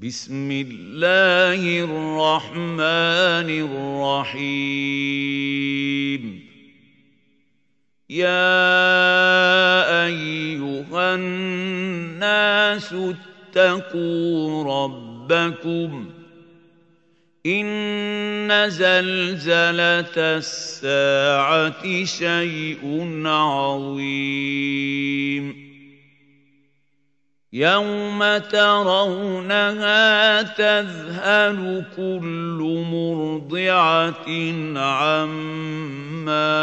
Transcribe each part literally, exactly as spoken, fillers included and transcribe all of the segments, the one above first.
بسم الله الرحمن الرحيم يا أيها الناس اتقوا ربكم إن زلزلة الساعة شيء عظيم يوم ترونها تذهل كل مرضعة عما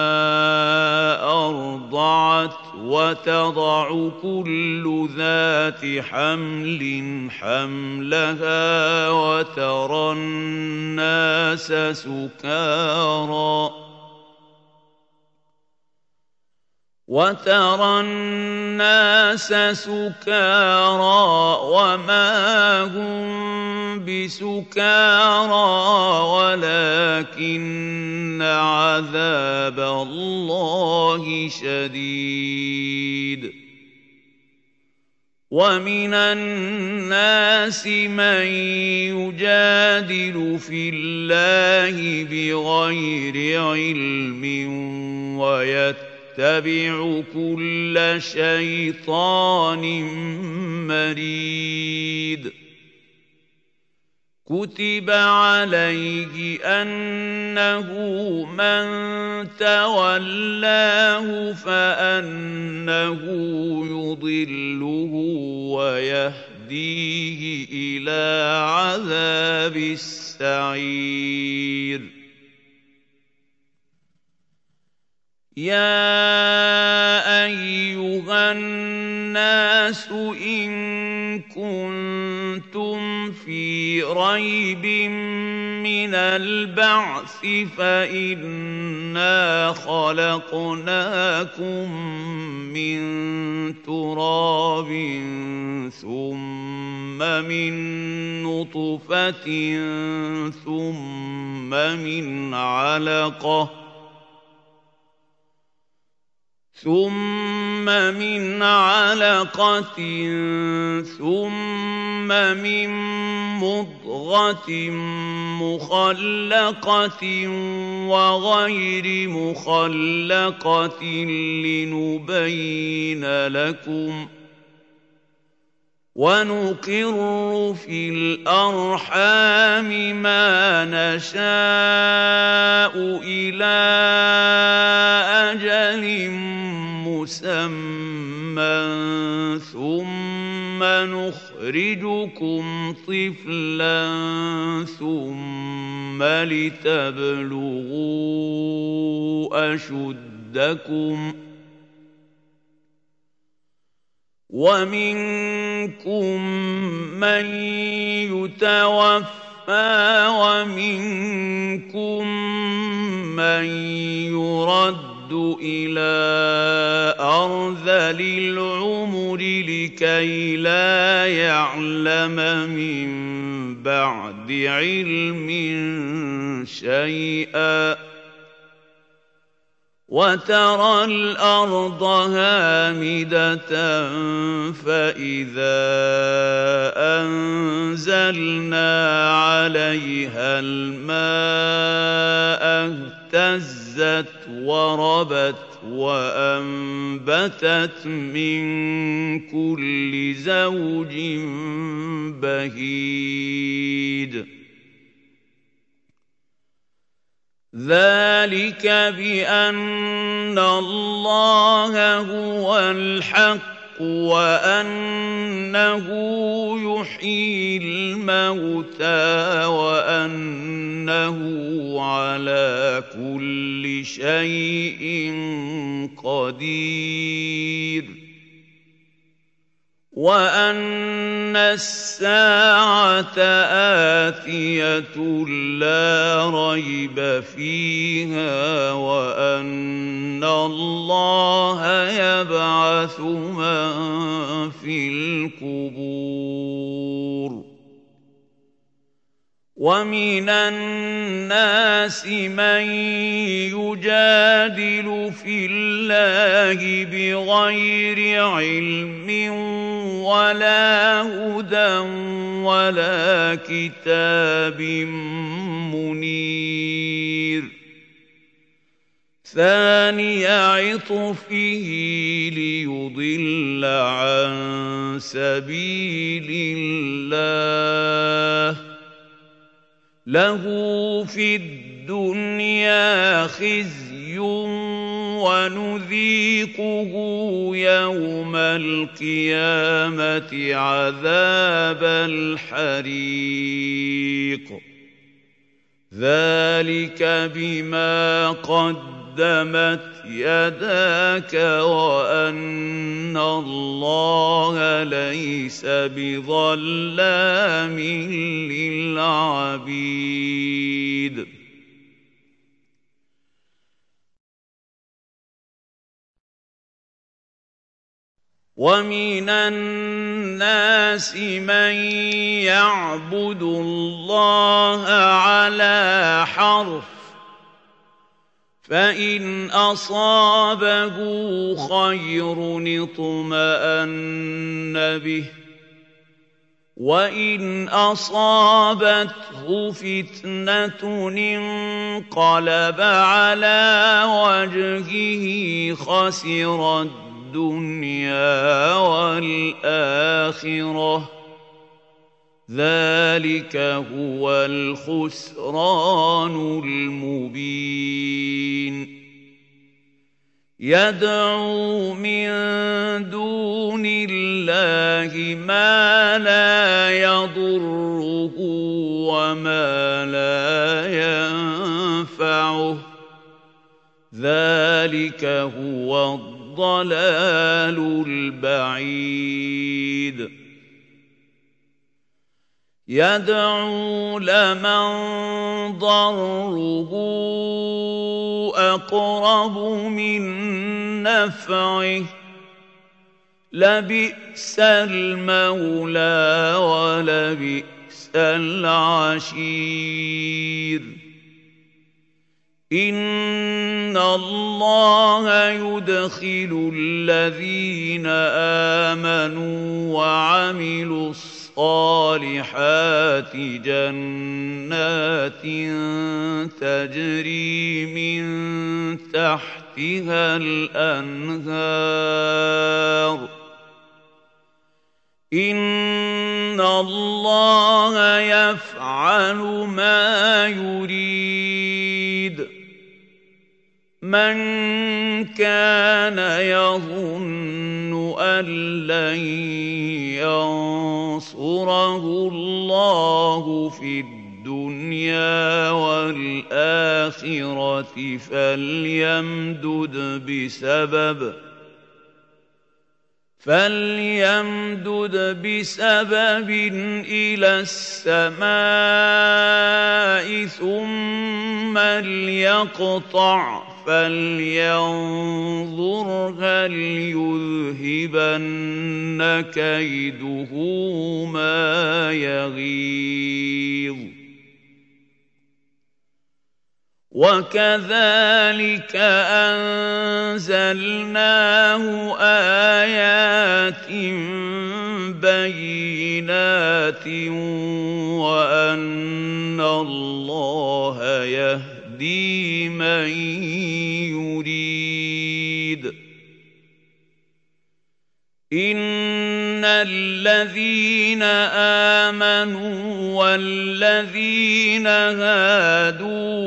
أرضعت وتضع كل ذات حمل حملها وترى الناس سكارى وترى الناس سكارى وما هم بسكارى ولكن عذاب الله شديد ومن الناس من يجادل في الله بغير علم ويتبع اتبع كل شيطان مريد كتب عليه أنه من تولاه فأنه يضله ويهديه إلى عذاب السعير يا أيها الناس إن كنتم في ريب من البعث فإنا خلقناكم من تراب ثم من نطفة ثم من علقة ثم من علقة ثم من مضغة مخلقة وغير مخلقة لنبين لكم ونقر في الأرحام ما نشاء إلى أجل مسمى ثم نخرجكم طفلا ثم لتبلغوا أشدكم ومنكم من يتوفى ومنكم من يرد إلى أرذل العمر لكي لا يعلم من بعد علم شيئا وترى الأرض هامدة فإذا أنزلنا عليها الماء اهتزت وربت وأنبتت من كل زوج بهيج ذلك بأن الله هو الحق وأنه يحيي الموتى وأنه على كل شيء قدير وأن الساعة آتية لا ريب فيها وأن الله يبعث من في القبور ومن الناس من يجادل في الله بغير علم ولا هدى ولا كتاب منير ثاني عطفه ليضل عن سبيل الله له في الدنيا خزي ونذيقه يوم القيامة عذاب الحريق ذلك بما قدمت يداك وأن الله ليس بظلام للعبيد ومن الناس من يعبد الله على حرف فإن أصابه خير اطمأن به وإن أصابته فتنة انقلب على وجهه خسر الدنيا والآخرة ذلك هو الخسران المبين يدعو من دون الله ما لا يضره وما لا ينفعه ذلك هو الضلال البعيد يدعو لمن ضره أقرب من نفعه لبئس المولى ولبئس العشير إن الله يدخل الذين آمنوا وعملوا الصالحات جنات تجري من تحتها الأنهار إن الله يفعل ما يريد من كان يظن أن لن ينصره الله في الدنيا والآخرة فليمدد بسبب فليمدد بسبب إلى السماء ثم ليقطع فلينظر هل يذهبن كيده ما يغيظ وكذلك أنزلناه آيات بينات وأن الله يهدي من يريد إن الذين آمنوا والذين هادوا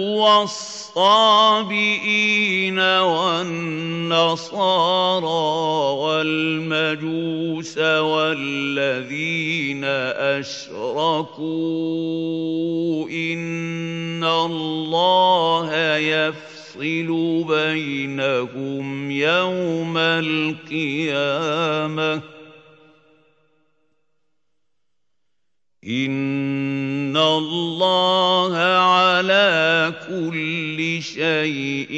والصابئين والنصارى والمجوس والذين أشركوا إن الله يفعل يفصل بينهم يوم القيامة إن الله على كل شيء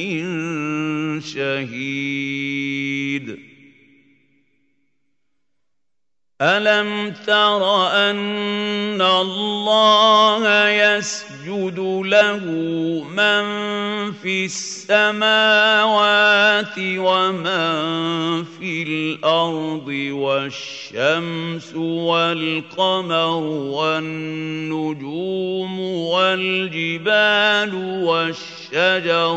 شهيد ألم تر أن الله يسبح يسجد له من في السماوات ومن في الأرض والشمس والقمر والنجوم والجبال والشجر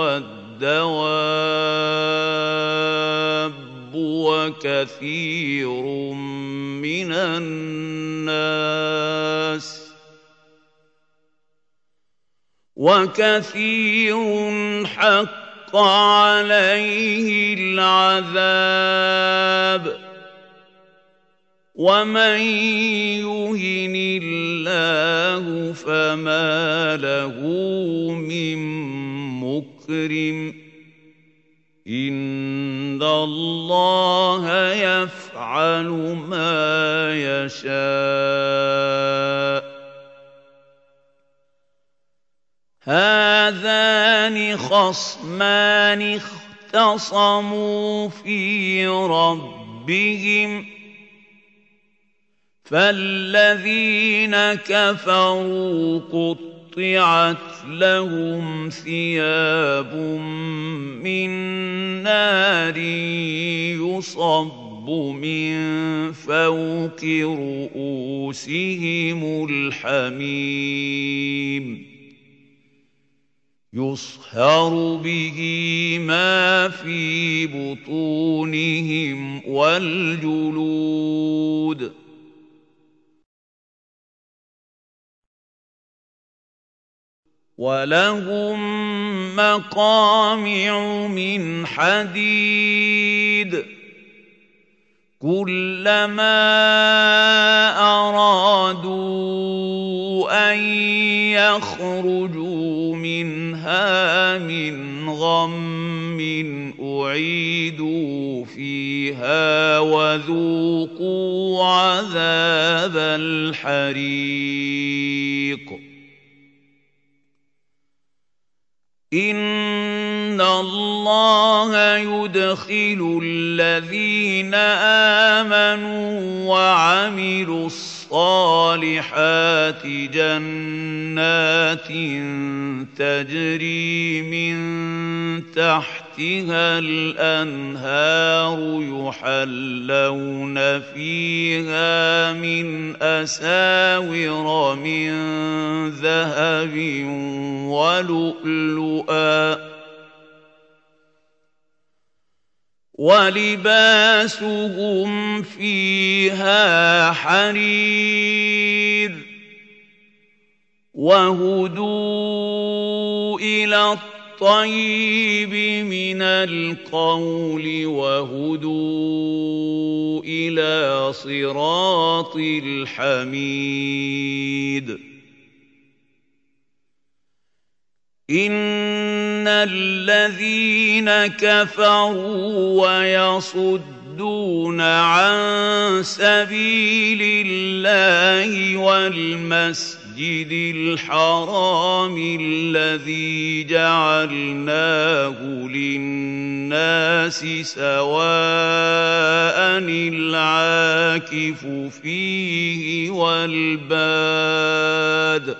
والدواب وكثير من الناس وكثير حق عليه العذاب ومن يهن الله فما له من مكرم إن الله يفعل ما يشاء هذان خصمان اختصموا في ربهم فالذين كفروا قطعت لهم ثياب من نار يصب من فوق رؤوسهم الحميم يصهر به ما في بطونهم والجلود ولهم مقامع من حديد كلما أرادوا أن يخرجوا منها من غم أعيدوا فيها وذوقوا عذاب الحريق إن الله يدخل الذين آمنوا وعملوا الصالحات جنات تجري من تحتها الأنهار يحلون فيها من أساور من ذهب ولؤلؤا ولباسهم فيها حرير وهدوا إلى الطيب من القول وهدوا إلى صراط الحميد إن الذين كفروا ويصدون عن سبيل الله والمسجد الحرام الذي جعلناه للناس سواء العاكف فيه والباد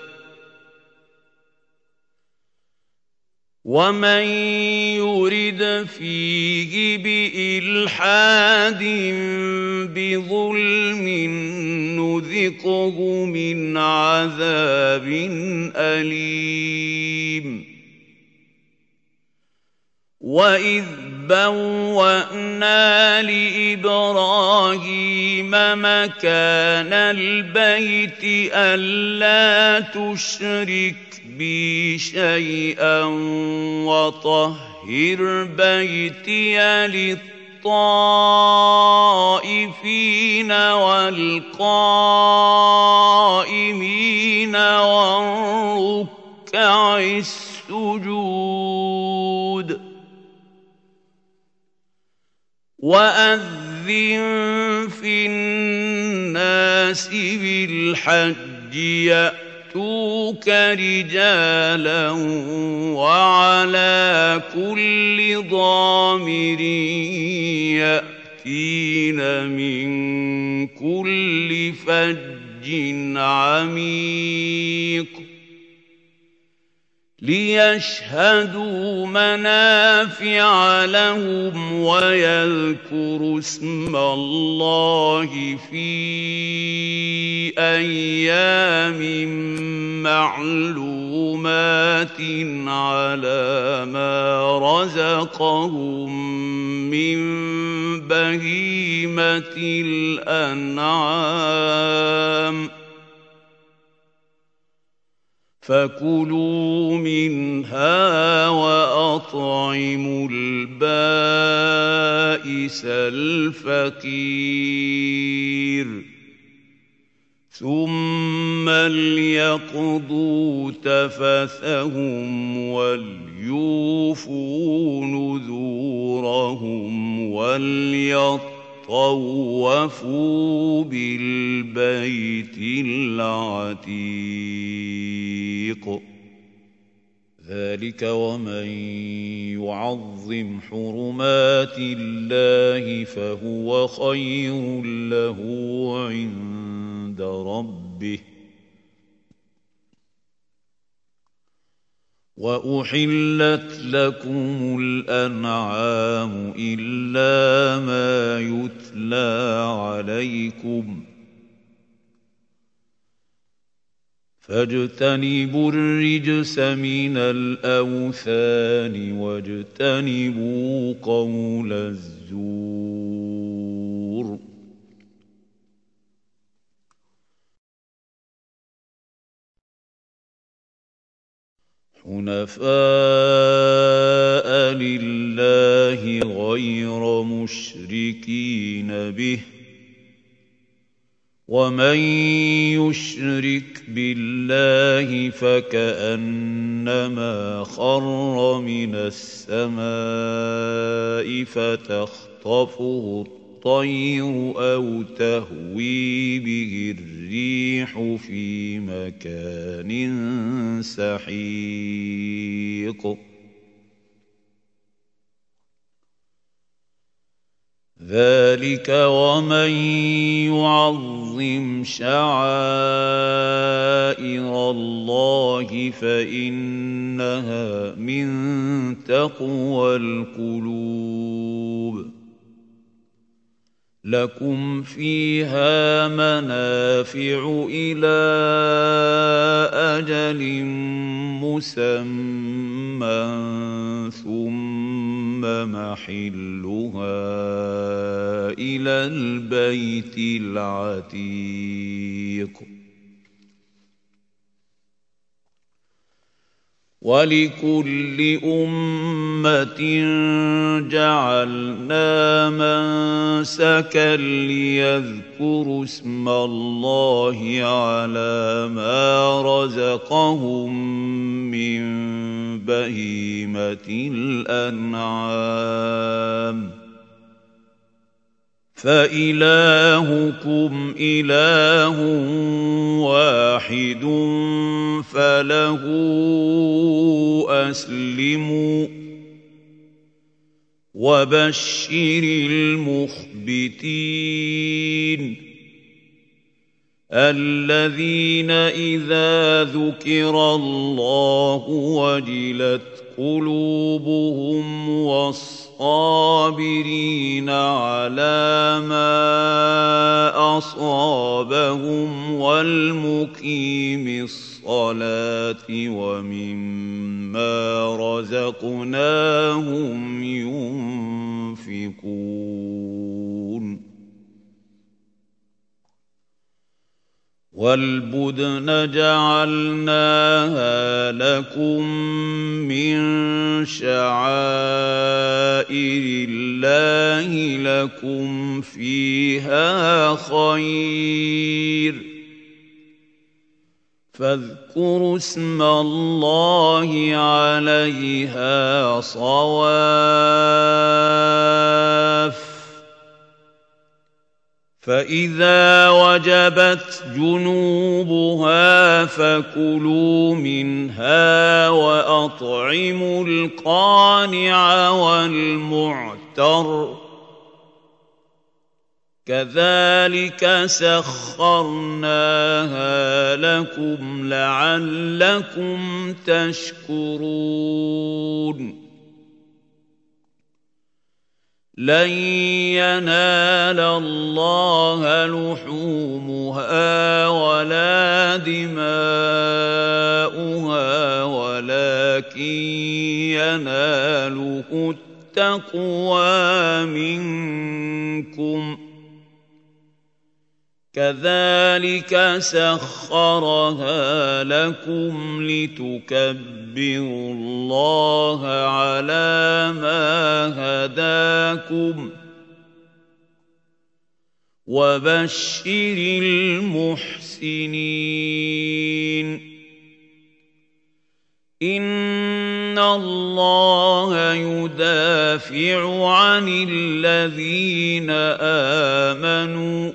ومن يرد فيه بإلحاد بظلم نذقه من عذاب أليم وإذ بوأنا لإبراهيم مكان البيت ألا تشرك بي شيئا وطهر بيتي للطائفين والقائمين والركع السجود وأذن في الناس بالحج يأتوك رجالا وعلى كل ضامر يأتين من كل فج عميق ليشهدوا منافع لهم ويذكروا اسم الله في أيام معلومات على ما رزقهم من بهيمة الأنعام فكلوا منها وأطعموا البائس الفقير ثم ليقضوا تفثهم وليوفوا نذورهم وليطوفوا بالبيت العتيق ذلك ومن يعظم حرمات الله فهو خير له عند ربه وأحلت لكم الأنعام إلا ما يتلى عليكم فاجتنبوا الرجس من الأوثان واجتنبوا قول الزور حنفاء لله غير مشركين به ومن يشرك بالله فكأنما خر من السماء فتخطفه الطير أو تهوي به الريح في مكان سحيق ذلك ومن يعظم شعائر الله فإنها من تقوى القلوب لكم فيها منافع إلى أجل مسمى ثم محلها إلى البيت العتيق ولكل أمة جعلنا منسكا ليذكروا اسم الله على ما رزقهم من بهيمة الأنعام فإلهكم إله واحد فله أسلموا وبشر المخبتين الذين إذا ذكر الله وجلت قلوبهم والصابرين على ما أصابهم والمقيم الصلاة ومما رزقناهم ينفقون والبدن جعلناها لكم من شعائر الله لكم فيها خير فاذكروا اسم الله عليها صواف فإذا وجبت جنوبها فكلوا منها وأطعموا القانع والمعتر كذلك سخرناها لكم لعلكم تشكرون لن ينال الله لحومها ولا دماؤها ولكن يناله التقوى منكم كذلك سخرها لكم لتكبروا الله على ما هداكم وبشر المحسنين إن الله يدافع عن الذين آمنوا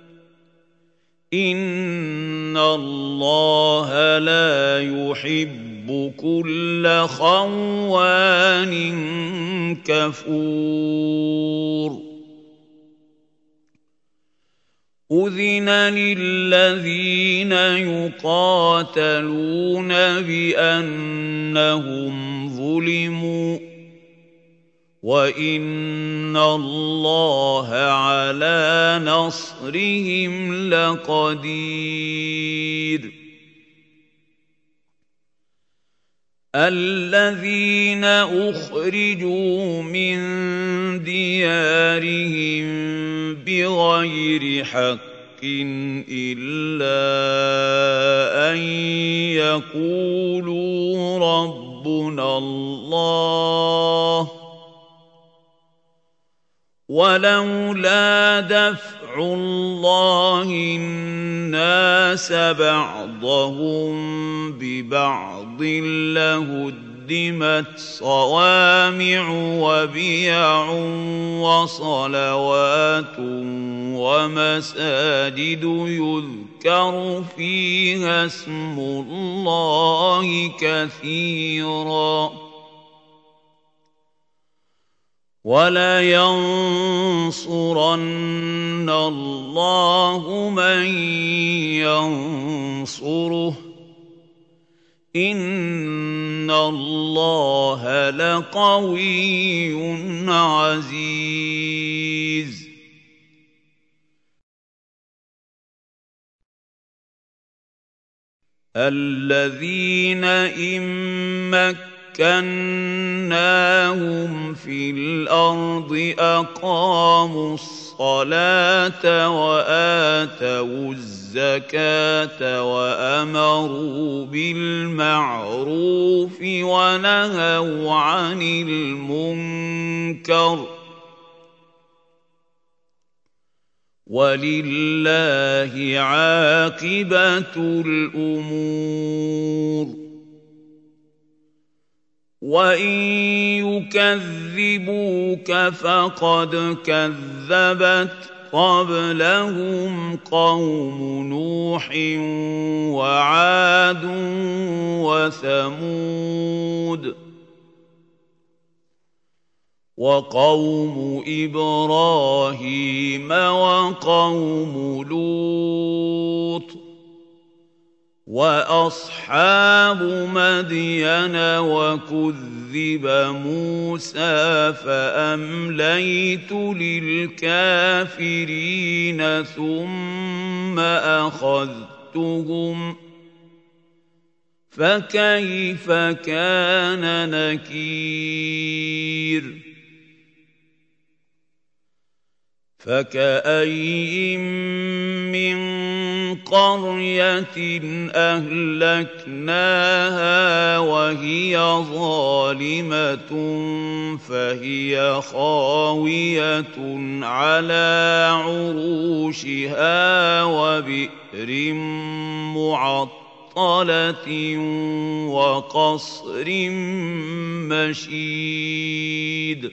إن الله لا يحب كل خوان كفور أذن للذين يقاتلون بأنهم ظلموا وإن الله على نصرهم لقدير الذين أخرجوا من ديارهم بغير حق إلا أن يقولوا ربنا الله ولولا دفع الله الناس بعضهم ببعض لهدمت صوامع وبيع وصلوات ومساجد يذكر فيها اسم الله كثيرا وَلَيَنصُرَنَّ اللَّهُ مَن يَنصُرُهُ إِنَّ اللَّهَ لَقَوِيٌّ عَزِيزٌ الَّذِينَ إِن مكناهم في الأرض أقاموا الصلاة وآتوا الزكاة وأمروا بالمعروف ونهوا عن المنكر ولله عاقبة الأمور وَإِن يُكَذِّبُوكَ فَقَدْ كَذَّبَتْ قَبْلَهُمْ قَوْمُ نُوحٍ وَعَادٌ وَثَمُودُ وَقَوْمُ إِبْرَاهِيمَ وَقَوْمُ لُوطٍ وَأَصْحَابُ مَدْيَنَ وَكُذِّبَ مُوسَىٰ فَأَمْلَيْتُ لِلْكَافِرِينَ ثُمَّ أَخَذْتُهُمْ فَكَيْفَ كَانَ نَكِيرِ فَكَأَيِّن مِّن قَرْيَةٍ أَهْلَكْنَاهَا وَهِيَ ظَالِمَةٌ فَهِيَ خَاوِيَةٌ عَلَىٰ عُرُوشِهَا وَبِئْرٍ مُّعَطَّلَةٍ وَقَصْرٍ مَّشِيدٍ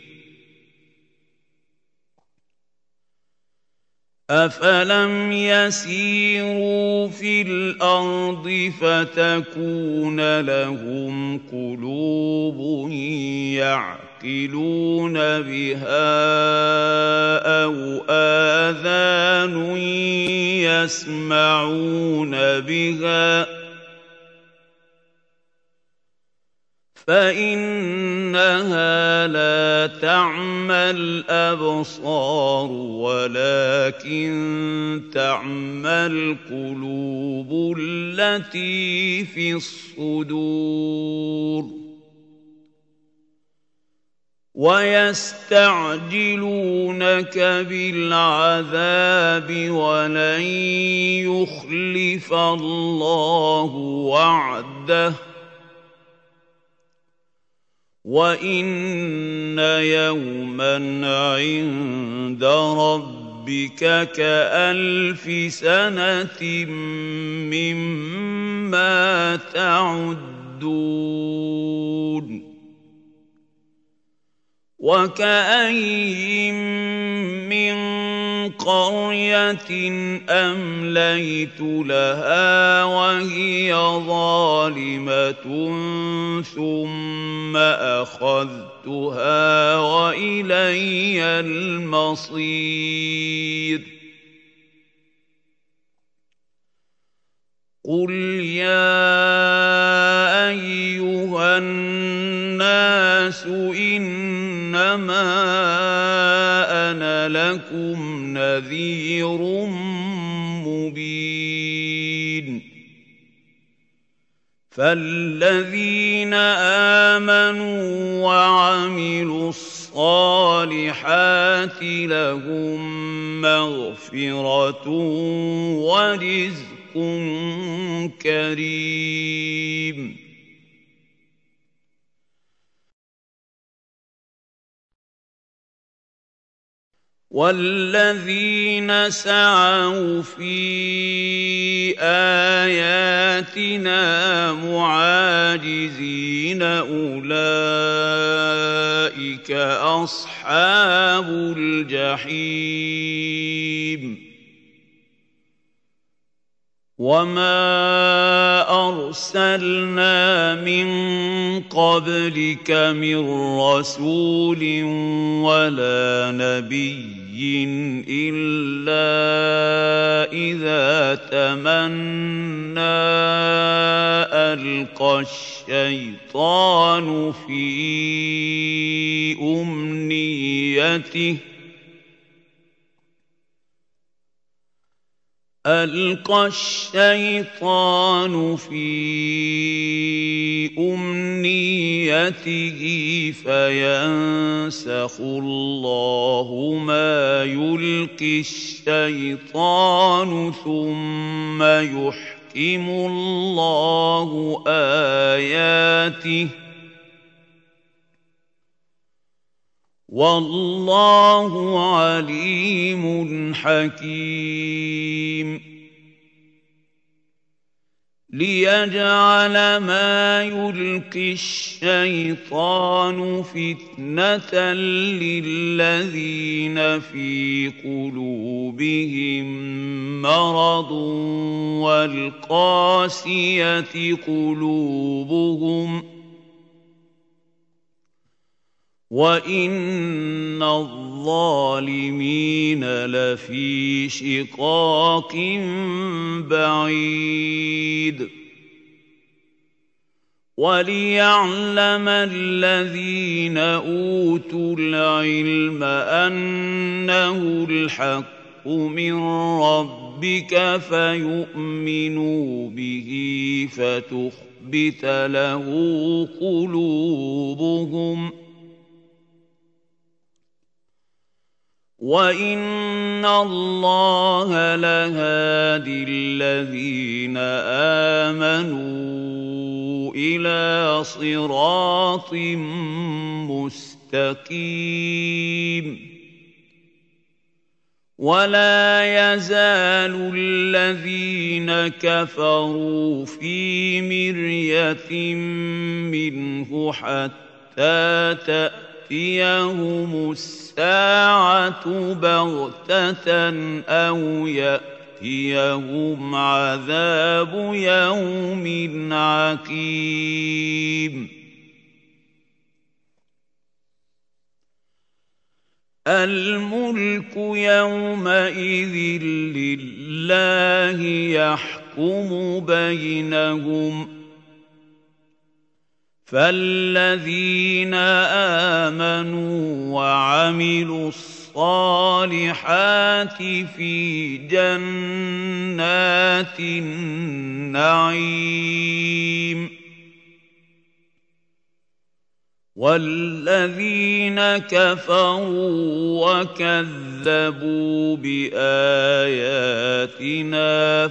أَفَلَمْ يَسِيرُوا فِي الْأَرْضِ فَتَكُونَ لَهُمْ قُلُوبٌ يَعْقِلُونَ يعقلون بها أو آذان يسمعون بها فإنها لا تعمى الأبصار ولكن تعمى القلوب التي في الصدور ويستعجلونك بالعذاب ولن يخلف الله وعده وَإِنَّ يَوْمًا عِندَ رَبِّكَ كَأَلْفِ سَنَةٍ مِّمَّا تَعُدُّونَ وَكَأَيِّن مِّن قَرْيَةٍ أَمْلَيْتُ لَهَا وَهِيَ ظَالِمَةٌ ثُمَّ أَخَذْتُهَا وَإِلَيَّ الْمَصِيرُ قُلْ يَا أَيُّهَا النَّاسُ إِنَّمَا أَنَا لَكُمْ نَذِيرٌ مُّبِينٌ فَالَّذِينَ آمَنُوا وَعَمِلُوا الصَّالِحَاتِ لَهُم مَّغْفِرَةٌ وَرِزْقٌ كَرِيمٌ وَالَّذِينَ سَعَوْا فِي آيَاتِنَا مُعَاجِزِينَ أُولَٰئِكَ أَصْحَابُ الْجَحِيمِ وَمَا أَرْسَلْنَا مِن قَبْلِكَ مِن رَّسُولٍ وَلَا نَبِيٍّ إِلَّا إِذَا تَمَنَّىٰ أَلْقَى الشَّيْطَانُ فِي أُمْنِيَّتِهِ أَلْقَى الشَّيْطَانُ فِي أُمْنِيَّتِهِ فَيَنسَخُ اللَّهُ مَا يُلْقِي الشَّيْطَانُ ثُمَّ يُحْكِمُ اللَّهُ آيَاتِهِ وَاللَّهُ عَلِيمٌ حَكِيمٌ لِيَجْعَلَ مَا يُلْقِي الشَّيْطَانُ فِتْنَةً لِّلَّذِينَ فِي قُلُوبِهِم مَّرَضٌ وَالْقَاسِيَةِ قُلُوبُهُمْ ۗ وَإِنَّ الظَّالِمِينَ لَفِي شِقَاقٍ بَعِيدٍ وَلِيَعْلَمَ الَّذِينَ أُوتُوا الْعِلْمَ أَنَّهُ الْحَقُّ مِن رَّبِّكَ فَيُؤْمِنُوا بِهِ فَتُخْبِتَ لَهُ قُلُوبُهُمْ ۗ وَإِنَّ اللَّهَ لَهَادِي الَّذِينَ آمَنُوا إِلَىٰ صِرَاطٍ مُّسْتَقِيمٍ وَلَا يَزَالُ الَّذِينَ كَفَرُوا فِي مِرْيَةٍ مِّنْهُ حَتَّىٰ تَأْتِيَهُمُ السَّاعَةُ بَغْتَةً أَوْ يَأْتِيَهُمْ عَذَابُ يَوْمٍ عَقِيمٍ الملك يومئذ لله يحكم بينهم فالذين آمنوا وعملوا الصالحات في جنات النعيم والذين كفروا وكذبوا بآياتنا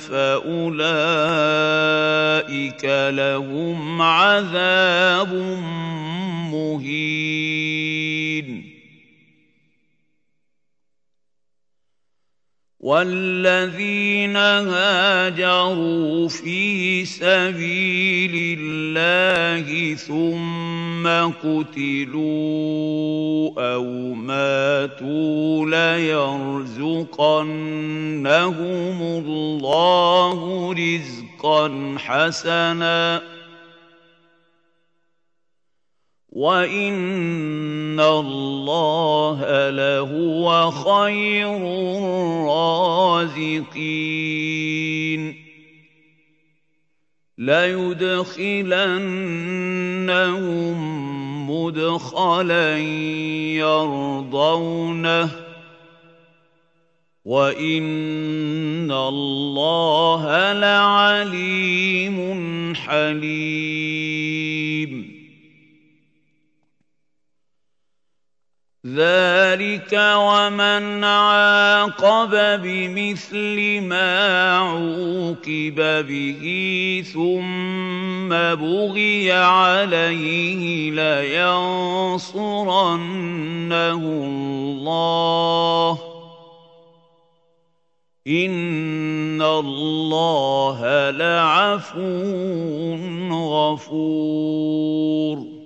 فأولئك لهم عذاب مهين والذين هاجروا في سبيل الله ثم قتلوا أو ماتوا ليرزقنهم الله رزقا حسنا وَإِنَّ اللَّهَ لَهُوَ خَيْرُ الرَّازِقِينَ لَيُدْخِلَنَّهُم مُّدْخَلًا يَرْضَوْنَهُ وَإِنَّ اللَّهَ لَعَلِيمٌ حَلِيمٌ ذَلِكَ وَمَنْ عَاقَبَ بِمِثْلِ مَا عُوقِبَ بِهِ ثُمَّ بُغِيَ عَلَيْهِ لَيَنصُرَنَّهُ اللَّهُ إِنَّ اللَّهَ لَعَفُوٌّ غَفُورٌ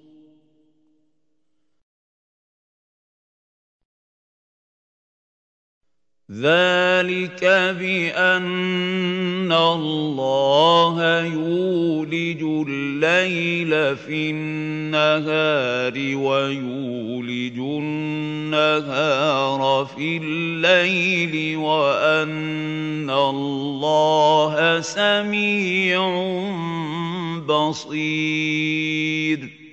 ذَلِكَ بِأَنَّ اللَّهَ يُولِجُ اللَّيْلَ فِي النَّهَارِ وَيُولِجُ النَّهَارَ فِي اللَّيْلِ وَأَنَّ اللَّهَ سَمِيعٌ بَصِيرٌ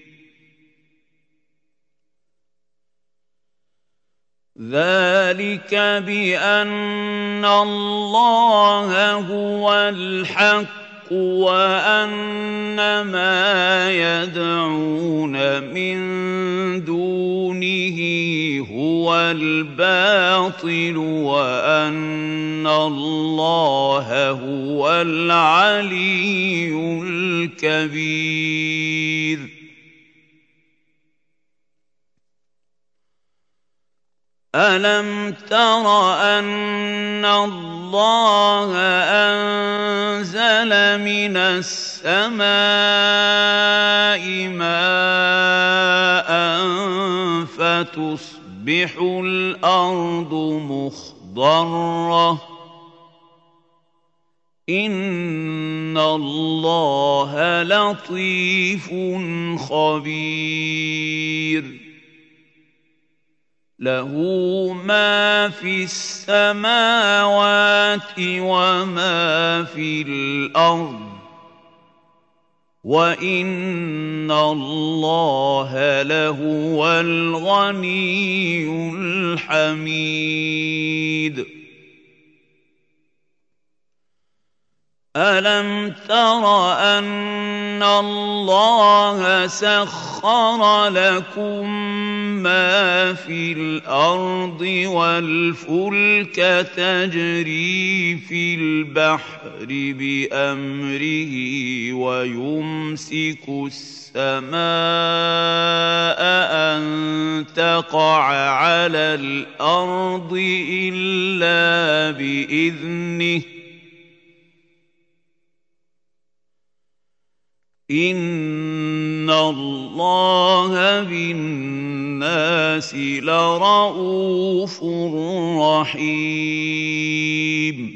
ذَلِكَ بِأَنَّ اللَّهَ هُوَ الْحَقُّ وَأَنَّ مَا يَدْعُونَ مِن دُونِهِ هُوَ الْبَاطِلُ وَأَنَّ اللَّهَ هُوَ الْعَلِيُّ الْكَبِيرُ أَلَمْ تَرَ أَنَّ اللَّهَ أَنزَلَ مِنَ السَّمَاءِ مَاءً فَتُصْبِحُ الْأَرْضُ مُخْضَرَّةً ۗ إِنَّ اللَّهَ لَطِيفٌ خَبِيرٌ لَهُ مَا فِي السَّمَاوَاتِ وَمَا فِي الْأَرْضِ ۗ وَإِنَّ اللَّهَ لَهُوَ الْغَنِيُّ الْحَمِيدُ أَلَمْ تَرَ أَنَّ اللَّهَ سَخَّرَ لَكُم مَّا فِي الْأَرْضِ وَالْفُلْكَ تَجْرِي فِي الْبَحْرِ بِأَمْرِهِ وَيُمْسِكُ السَّمَاءَ أَن تَقَعَ عَلَى الْأَرْضِ إِلَّا بِإِذْنِهِ إِنَّ اللَّهَ بِالنَّاسِ لَرَءُوفٌ رَّحِيمٌ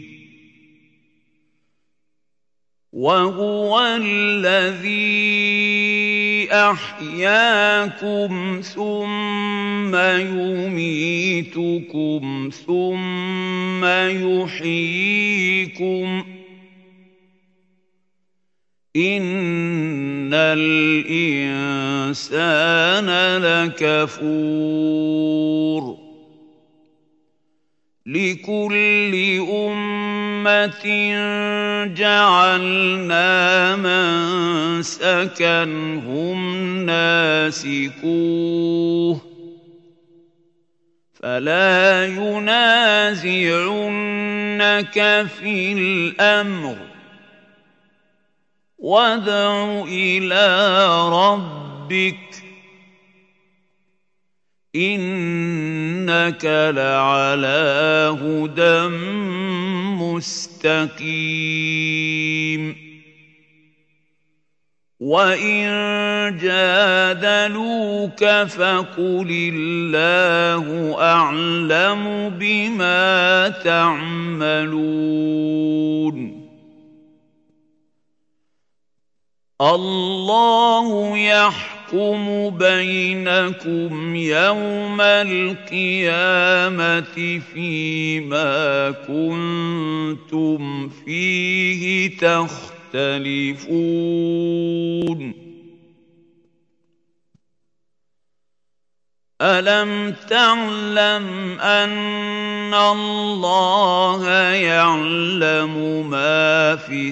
وَهُوَ الَّذِي أحياكم ثم يميتكم ثم يحييكم إن الإنسان لكفور لكل أمة جعلنا منسكا هم ناسكوه فلا ينازعنك في الأمر وادع إلى ربك إنك لعلى هدى مستقيم وإن جادلوك فقل الله أعلم بما تعملون الله يحكم بينكم يوم القيامة فيما كنتم فيه تختلفون ألم تعلم أن الله يعلم ما في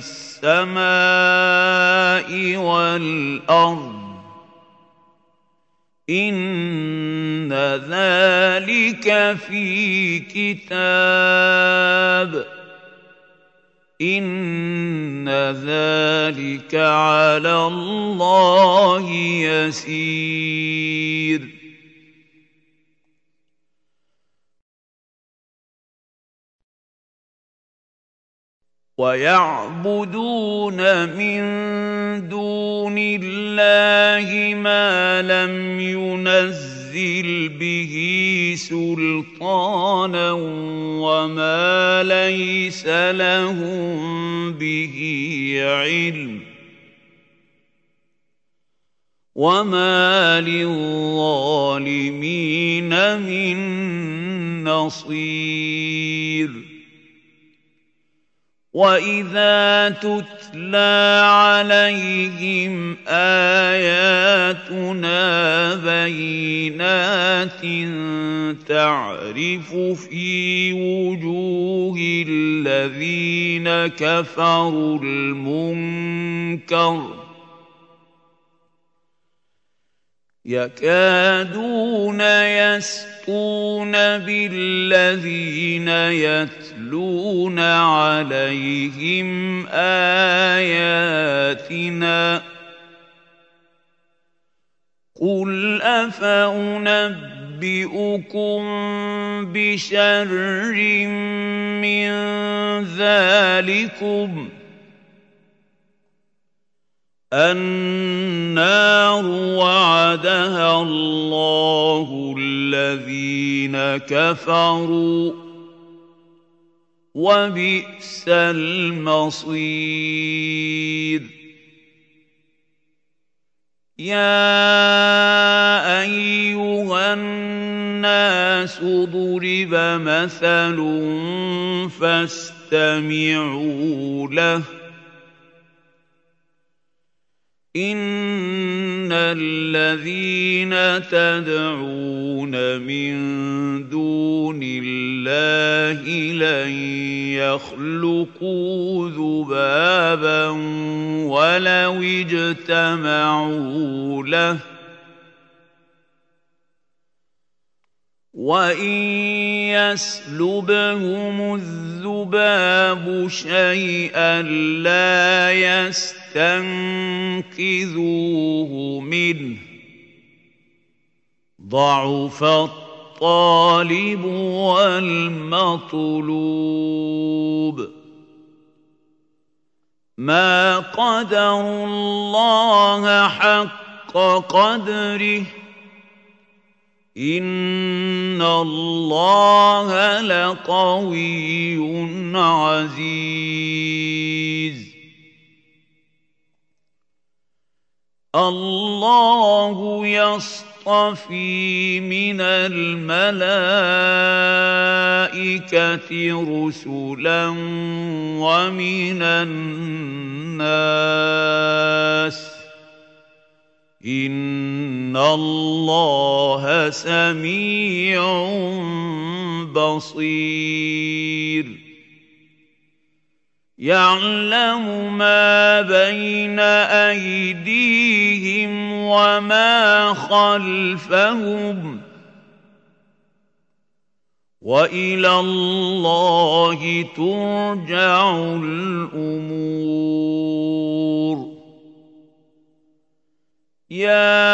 السماء والأرض إن ذلك في كتاب إن ذلك على الله يسير ويعبدون من دون الله ما لم ينزل به سلطانا وما ليس لهم به علم وما للظالمين من نصير وإذا تتلى عليهم آياتنا بينات تعرف في وجوه الذين كفروا المنكر يكادون يسطون بالذين يتلون عليهم آياتنا قل أفأنبئكم بشر من ذلكم النار وعدها الله الذين كفروا وبئس المصير يا أيها الناس ضرب مثل فاستمعوا له إن الذين تدعون من دون الله لن يخلقوا ذبابا ولو اجتمعوا له وإن يسلبهم الذباب شيئا لا يستنقذوه منه ضعف الطالب والمطلوب ما قدروا الله حق قدره إن الله لقوي عزيز الله يصطفي من الملائكة رسلا ومن الناس إن الله سميع بصير يعلم ما بين أيديهم وما خلفهم وإلى الله ترجع الأمور يا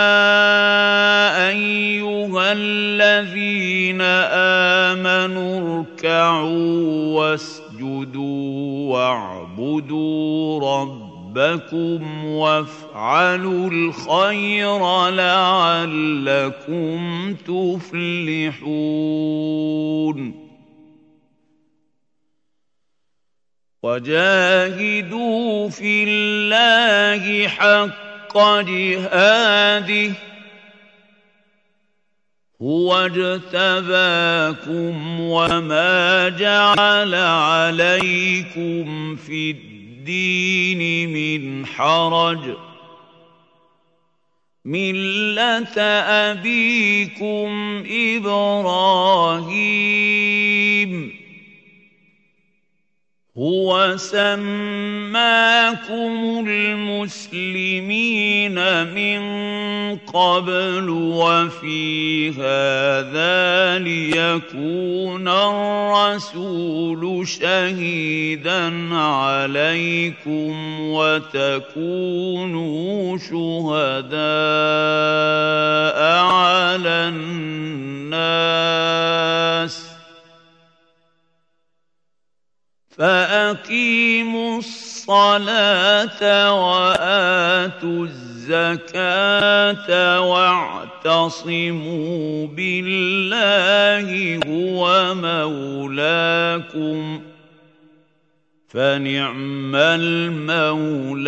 أيها الذين آمنوا اركعوا واسجدوا واعبدوا ربكم وافعلوا الخير لعلكم تفلحون وجاهدوا في الله حق جهاده هو اجتباكم وما جعل عليكم في الدين من حرج ملة أبيكم إبراهيم هو سماكم المسلمين من قبل وفي هذا ليكون الرسول شهيدا عليكم وتكونوا شهداء على الناس فأقيموا الصلاة وآتوا الزكاة واعتصموا بالله هو مولاكم فنعم المولى ونعم النصير.